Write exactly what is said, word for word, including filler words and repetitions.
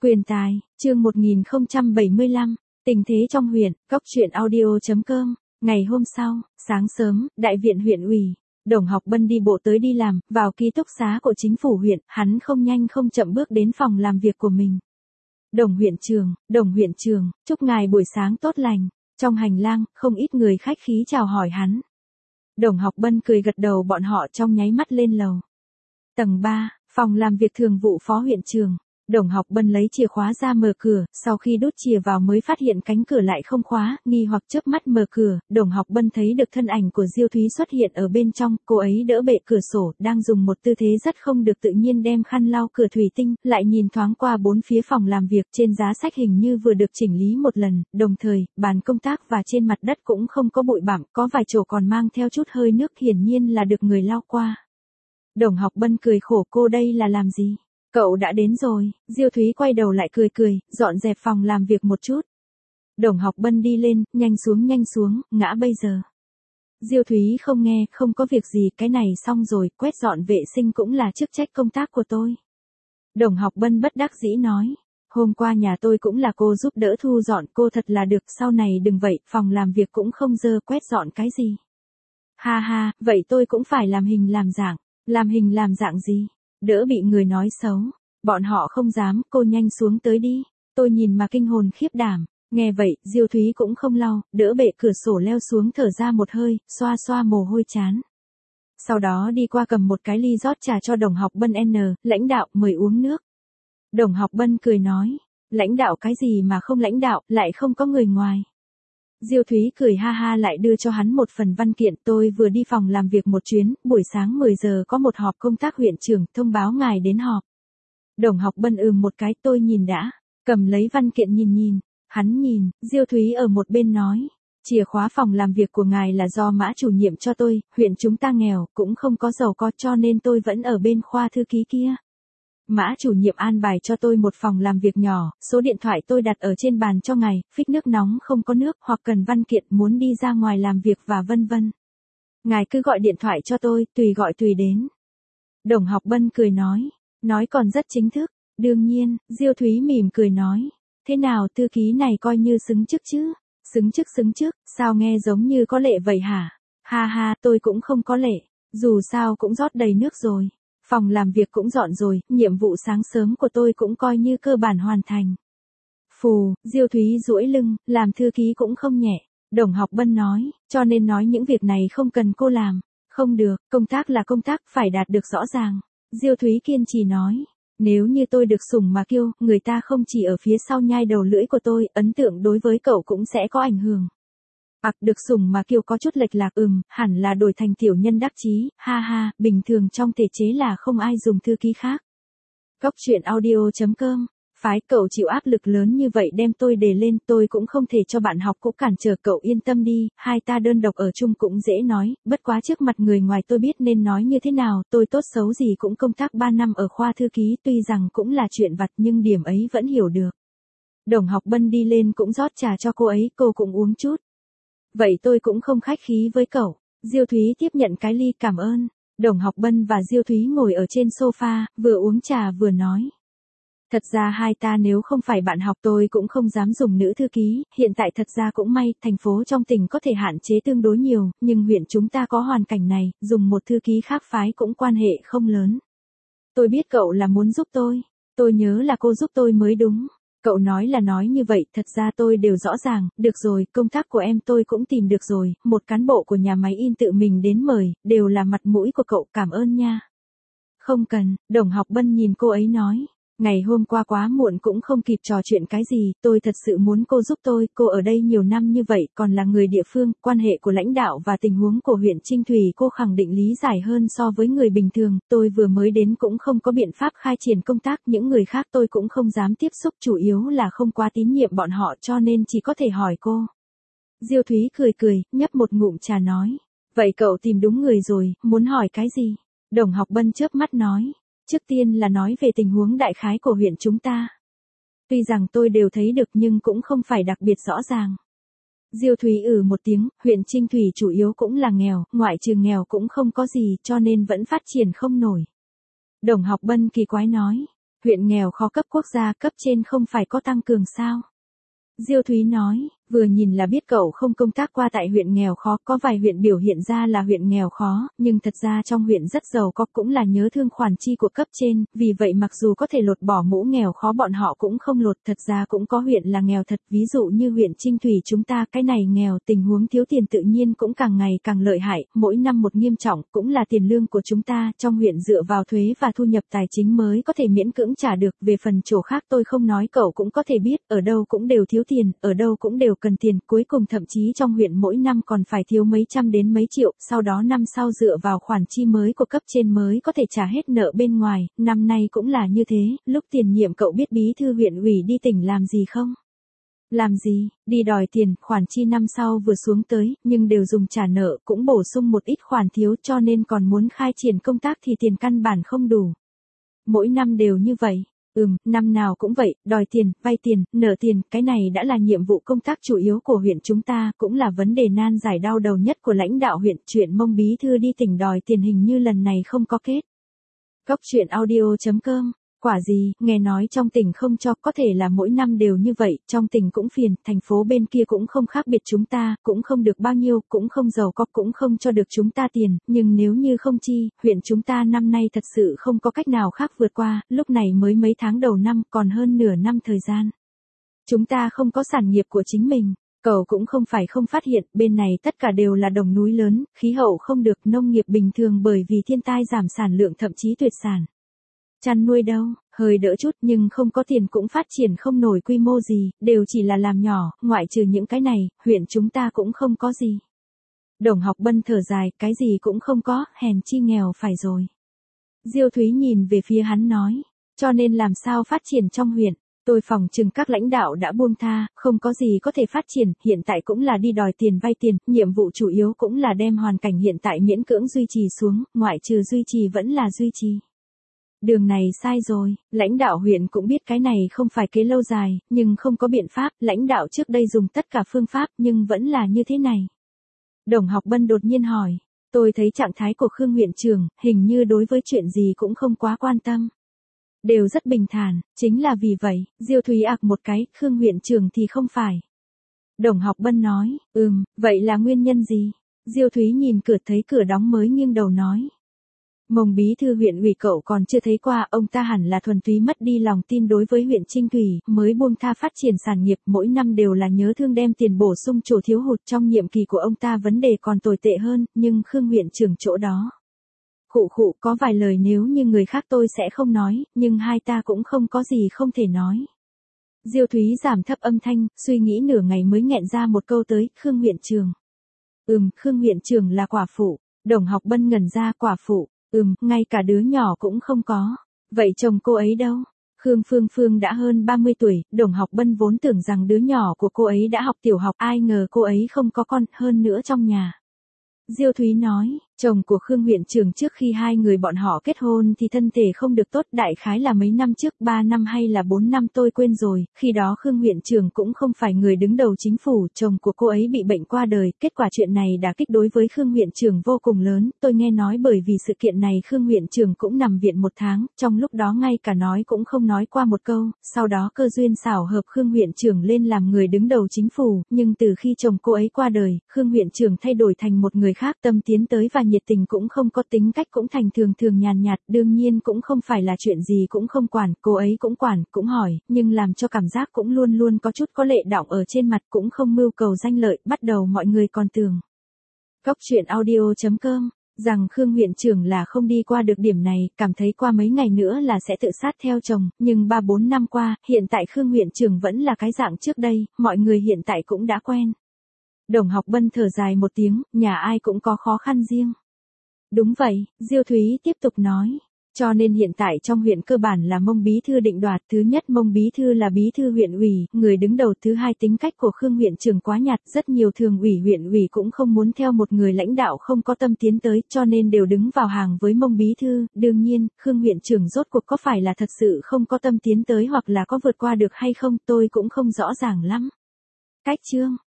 Quyền tài, chương một nghìn không trăm bảy mươi lăm, tình thế trong huyện, cóc truyện audio chấm com. Ngày hôm sau, sáng sớm, đại viện huyện ủy, Đồng Học Bân đi bộ tới đi làm, vào ký túc xá của chính phủ huyện, hắn không nhanh không chậm bước đến phòng làm việc của mình. Đồng huyện trưởng, Đồng huyện trưởng, chúc ngài buổi sáng tốt lành. Trong hành lang, không ít người khách khí chào hỏi hắn. Đồng Học Bân cười gật đầu, bọn họ trong nháy mắt lên lầu. Tầng ba, phòng làm việc thường vụ phó huyện trưởng. Đồng Học Bân lấy chìa khóa ra mở cửa, sau khi đút chìa vào mới phát hiện cánh cửa lại không khóa, nghi hoặc chớp mắt mở cửa, Đồng Học Bân thấy được thân ảnh của Diêu Thúy xuất hiện ở bên trong, cô ấy đỡ bệ cửa sổ, đang dùng một tư thế rất không được tự nhiên đem khăn lau cửa thủy tinh, lại nhìn thoáng qua bốn phía phòng làm việc, trên giá sách hình như vừa được chỉnh lý một lần, đồng thời, bàn công tác và trên mặt đất cũng không có bụi bặm, có vài chỗ còn mang theo chút hơi nước, hiển nhiên là được người lau qua. Đồng Học Bân cười khổ, cô đây là làm gì? Cậu đã đến rồi. Diêu Thúy quay đầu lại cười cười, dọn dẹp phòng làm việc một chút. Đồng Học Bân đi lên, nhanh xuống nhanh xuống, ngã bây giờ. Diêu Thúy không nghe, không có việc gì, cái này xong rồi, quét dọn vệ sinh cũng là chức trách công tác của tôi. Đồng Học Bân bất đắc dĩ nói, hôm qua nhà tôi cũng là cô giúp đỡ thu dọn, cô thật là được, sau này đừng vậy, phòng làm việc cũng không dơ, quét dọn cái gì. Ha ha, vậy tôi cũng phải làm hình làm dạng. Làm hình làm dạng gì? Đỡ bị người nói xấu. Bọn họ không dám, cô nhanh xuống tới đi. Tôi nhìn mà kinh hồn khiếp đảm. Nghe vậy, Diêu Thúy cũng không lau, đỡ bệ cửa sổ leo xuống thở ra một hơi, xoa xoa mồ hôi chán. Sau đó đi qua cầm một cái ly rót trà cho Đồng Học Bân N, lãnh đạo mời uống nước. Đồng Học Bân cười nói, lãnh đạo cái gì mà không lãnh đạo, lại không có người ngoài. Diêu Thúy cười ha ha lại đưa cho hắn một phần văn kiện, tôi vừa đi phòng làm việc một chuyến, buổi sáng mười giờ có một họp công tác huyện trưởng, thông báo ngài đến họp. Đồng Học Bân ừm một cái, tôi nhìn đã, cầm lấy văn kiện nhìn nhìn, hắn nhìn, Diêu Thúy ở một bên nói, chìa khóa phòng làm việc của ngài là do Mã chủ nhiệm cho tôi, huyện chúng ta nghèo, cũng không có giàu có cho nên tôi vẫn ở bên khoa thư ký kia. Mã chủ nhiệm an bài cho tôi một phòng làm việc nhỏ, số điện thoại tôi đặt ở trên bàn cho ngài, phích nước nóng không có nước hoặc cần văn kiện muốn đi ra ngoài làm việc và vân vân. Ngài cứ gọi điện thoại cho tôi, tùy gọi tùy đến. Đồng Học Bân cười nói, nói còn rất chính thức, đương nhiên, Diêu Thúy mỉm cười nói, thế nào thư ký này coi như xứng chức chứ, xứng chức xứng chức, sao nghe giống như có lệ vậy hả? Ha ha, tôi cũng không có lệ, dù sao cũng rót đầy nước rồi. Phòng làm việc cũng dọn rồi, nhiệm vụ sáng sớm của tôi cũng coi như cơ bản hoàn thành. Phù, Diêu Thúy duỗi lưng, làm thư ký cũng không nhẹ. Đồng Học Bân nói, cho nên nói những việc này không cần cô làm. Không được, công tác là công tác, phải đạt được rõ ràng. Diêu Thúy kiên trì nói, nếu như tôi được sủng mà kiêu, người ta không chỉ ở phía sau nhai đầu lưỡi của tôi, ấn tượng đối với cậu cũng sẽ có ảnh hưởng. Ặc được sủng mà kiêu có chút lệch lạc, ừm, hẳn là đổi thành tiểu nhân đắc chí, ha ha, bình thường trong thể chế là không ai dùng thư ký khác. Cóc truyện audio chấm com, phái cậu chịu áp lực lớn như vậy đem tôi đề lên, tôi cũng không thể cho bạn học cũng cản trở cậu, yên tâm đi, hai ta đơn độc ở chung cũng dễ nói, bất quá trước mặt người ngoài tôi biết nên nói như thế nào, tôi tốt xấu gì cũng công tác ba năm ở khoa thư ký, tuy rằng cũng là chuyện vặt nhưng điểm ấy vẫn hiểu được. Đồng Học Bân đi lên cũng rót trà cho cô ấy, cô cũng uống chút. Vậy tôi cũng không khách khí với cậu. Diêu Thúy tiếp nhận cái ly, cảm ơn. Đồng Học Bân và Diêu Thúy ngồi ở trên sofa, vừa uống trà vừa nói. Thật ra hai ta nếu không phải bạn học tôi cũng không dám dùng nữ thư ký, hiện tại thật ra cũng may, thành phố trong tỉnh có thể hạn chế tương đối nhiều, nhưng huyện chúng ta có hoàn cảnh này, dùng một thư ký khác phái cũng quan hệ không lớn. Tôi biết cậu là muốn giúp tôi, tôi nhớ là cô giúp tôi mới đúng. Cậu nói là nói như vậy, thật ra tôi đều rõ ràng, được rồi, công tác của em tôi cũng tìm được rồi, một cán bộ của nhà máy in tự mình đến mời, đều là mặt mũi của cậu, cảm ơn nha. Không cần, Đồng Học Bân nhìn cô ấy nói, ngày hôm qua quá muộn cũng không kịp trò chuyện cái gì, tôi thật sự muốn cô giúp tôi, cô ở đây nhiều năm như vậy, còn là người địa phương, quan hệ của lãnh đạo và tình huống của huyện Trinh Thủy cô khẳng định lý giải hơn so với người bình thường, tôi vừa mới đến cũng không có biện pháp khai triển công tác, những người khác tôi cũng không dám tiếp xúc, chủ yếu là không quá tín nhiệm bọn họ cho nên chỉ có thể hỏi cô. Diêu Thúy cười cười, nhấp một ngụm trà nói, vậy cậu tìm đúng người rồi, muốn hỏi cái gì? Đồng Học Bân chớp mắt nói. Trước tiên là nói về tình huống đại khái của huyện chúng ta. Tuy rằng tôi đều thấy được nhưng cũng không phải đặc biệt rõ ràng. Diêu Thúy ừ một tiếng, huyện Trinh Thủy chủ yếu cũng là nghèo, ngoại trừ nghèo cũng không có gì cho nên vẫn phát triển không nổi. Đồng Học Bân kỳ quái nói, Huyện nghèo khó cấp quốc gia cấp trên không phải có tăng cường sao? Diêu Thúy nói, vừa nhìn là biết cậu không công tác qua tại huyện nghèo khó, có vài huyện biểu hiện ra là huyện nghèo khó, nhưng thật ra trong huyện rất giàu có cũng là nhớ thương khoản chi của cấp trên, vì vậy mặc dù có thể lột bỏ mũ nghèo khó bọn họ cũng không lột, thật ra cũng có huyện là nghèo thật, ví dụ như huyện Trinh Thủy chúng ta cái này nghèo, tình huống thiếu tiền tự nhiên cũng càng ngày càng lợi hại, mỗi năm một nghiêm trọng, cũng là tiền lương của chúng ta, trong huyện dựa vào thuế và thu nhập tài chính mới có thể miễn cưỡng trả được, về phần chỗ khác tôi không nói cậu cũng có thể biết, ở đâu cũng đều thiếu tiền, ở đâu cũng đều cần tiền, cuối cùng thậm chí trong huyện mỗi năm còn phải thiếu mấy trăm đến mấy triệu, sau đó năm sau dựa vào khoản chi mới của cấp trên mới có thể trả hết nợ bên ngoài, năm nay cũng là như thế, lúc tiền nhiệm cậu biết bí thư huyện ủy đi tỉnh làm gì không? Làm gì, đi đòi tiền, khoản chi năm sau vừa xuống tới, nhưng đều dùng trả nợ, cũng bổ sung một ít khoản thiếu cho nên còn muốn khai triển công tác thì tiền căn bản không đủ. Mỗi năm đều như vậy. Ừm, năm nào cũng vậy, đòi tiền, vay tiền, nợ tiền, cái này đã là nhiệm vụ công tác chủ yếu của huyện chúng ta, cũng là vấn đề nan giải đau đầu nhất của lãnh đạo huyện, chuyện Mông bí thư đi tỉnh đòi tiền hình như lần này không có kết. Góc truyện audio chấm com, quả gì, nghe nói trong tỉnh không cho, có thể là mỗi năm đều như vậy, trong tỉnh cũng phiền, thành phố bên kia cũng không khác biệt chúng ta, cũng không được bao nhiêu, cũng không giàu có, cũng không cho được chúng ta tiền, nhưng nếu như không chi, huyện chúng ta năm nay thật sự không có cách nào khác vượt qua, lúc này mới mấy tháng đầu năm, còn hơn nửa năm thời gian. Chúng ta không có sản nghiệp của chính mình. Cậu cũng không phải không phát hiện, bên này tất cả đều là đồng núi lớn, khí hậu không được, nông nghiệp bình thường bởi vì thiên tai giảm sản lượng thậm chí tuyệt sản. Chăn nuôi đâu, hơi đỡ chút nhưng không có tiền cũng phát triển không nổi quy mô gì, đều chỉ là làm nhỏ, ngoại trừ những cái này, huyện chúng ta cũng không có gì. Đồng Học Bân thở dài, cái gì cũng không có, hèn chi nghèo phải rồi. Diêu Thúy nhìn về phía hắn nói, cho nên làm sao phát triển trong huyện. Tôi phòng chừng các lãnh đạo đã buông tha, không có gì có thể phát triển, hiện tại cũng là đi đòi tiền vay tiền, nhiệm vụ chủ yếu cũng là đem hoàn cảnh hiện tại miễn cưỡng duy trì xuống, ngoại trừ duy trì vẫn là duy trì. Đường này sai rồi, lãnh đạo huyện cũng biết cái này không phải kế lâu dài, nhưng không có biện pháp, lãnh đạo trước đây dùng tất cả phương pháp nhưng vẫn là như thế này. Đồng Học Bân đột nhiên hỏi, tôi thấy trạng thái của Khương huyện trưởng, hình như đối với chuyện gì cũng không quá quan tâm. Đều rất bình thản, chính là vì vậy, Diêu Thúy ạc một cái, Khương huyện trưởng thì không phải. Đồng Học Bân nói, ừm, vậy là nguyên nhân gì? Diêu Thúy nhìn cửa thấy cửa đóng mới nghiêng đầu nói. Mông bí thư huyện ủy cậu còn chưa thấy qua, ông ta hẳn là thuần túy mất đi lòng tin đối với huyện Trinh Thủy, mới buông tha phát triển sản nghiệp, mỗi năm đều là nhớ thương đem tiền bổ sung chỗ thiếu hụt, trong nhiệm kỳ của ông ta vấn đề còn tồi tệ hơn, nhưng Khương huyện trưởng chỗ đó. Khụ khụ, có vài lời nếu như người khác tôi sẽ không nói, nhưng hai ta cũng không có gì không thể nói. Diêu Thúy giảm thấp âm thanh, suy nghĩ nửa ngày mới nghẹn ra một câu tới, Khương huyện trưởng. Ừm, Khương huyện trưởng là quả phụ. Đồng Học Bân ngẩn ra, quả phụ. Ừm, ngay cả đứa nhỏ cũng không có. Vậy chồng cô ấy đâu? Khương Phương Phương đã hơn ba mươi tuổi, Đồng Học Bân vốn tưởng rằng đứa nhỏ của cô ấy đã học tiểu học, ai ngờ cô ấy không có con, hơn nữa trong nhà. Diêu Thúy nói, chồng của Khương huyện trưởng trước khi hai người bọn họ kết hôn thì thân thể không được tốt, đại khái là mấy năm trước, ba năm hay là bốn năm tôi quên rồi, khi đó Khương huyện trưởng cũng không phải người đứng đầu chính phủ, chồng của cô ấy bị bệnh qua đời, kết quả chuyện này đả kích đối với Khương huyện trưởng vô cùng lớn, tôi nghe nói bởi vì sự kiện này Khương huyện trưởng cũng nằm viện một tháng, trong lúc đó ngay cả nói cũng không nói qua một câu, sau đó cơ duyên xảo hợp Khương huyện trưởng lên làm người đứng đầu chính phủ, nhưng từ khi chồng cô ấy qua đời, Khương huyện trưởng thay đổi thành một người khác, tâm tiến tới và nhiệt tình cũng không có, tính cách cũng thành thường thường nhàn nhạt, đương nhiên cũng không phải là chuyện gì cũng không quản, cô ấy cũng quản, cũng hỏi, nhưng làm cho cảm giác cũng luôn luôn có chút có lệ đọng ở trên mặt, cũng không mưu cầu danh lợi, bắt đầu mọi người còn tưởng. Góc truyện audio chấm com, rằng Khương huyện trưởng là không đi qua được điểm này, cảm thấy qua mấy ngày nữa là sẽ tự sát theo chồng, nhưng ba bốn năm qua, hiện tại Khương huyện trưởng vẫn là cái dạng trước đây, mọi người hiện tại cũng đã quen. Đồng Học Bân thở dài một tiếng, nhà ai cũng có khó khăn riêng. Đúng vậy, Diêu Thúy tiếp tục nói. Cho nên hiện tại trong huyện cơ bản là Mông bí thư định đoạt, thứ nhất Mông bí thư là bí thư huyện ủy, người đứng đầu, thứ hai tính cách của Khương huyện trưởng quá nhạt, rất nhiều thường ủy huyện ủy cũng không muốn theo một người lãnh đạo không có tâm tiến tới, cho nên đều đứng vào hàng với Mông bí thư, đương nhiên, Khương huyện trưởng rốt cuộc có phải là thật sự không có tâm tiến tới hoặc là có vượt qua được hay không, tôi cũng không rõ ràng lắm. Cách chương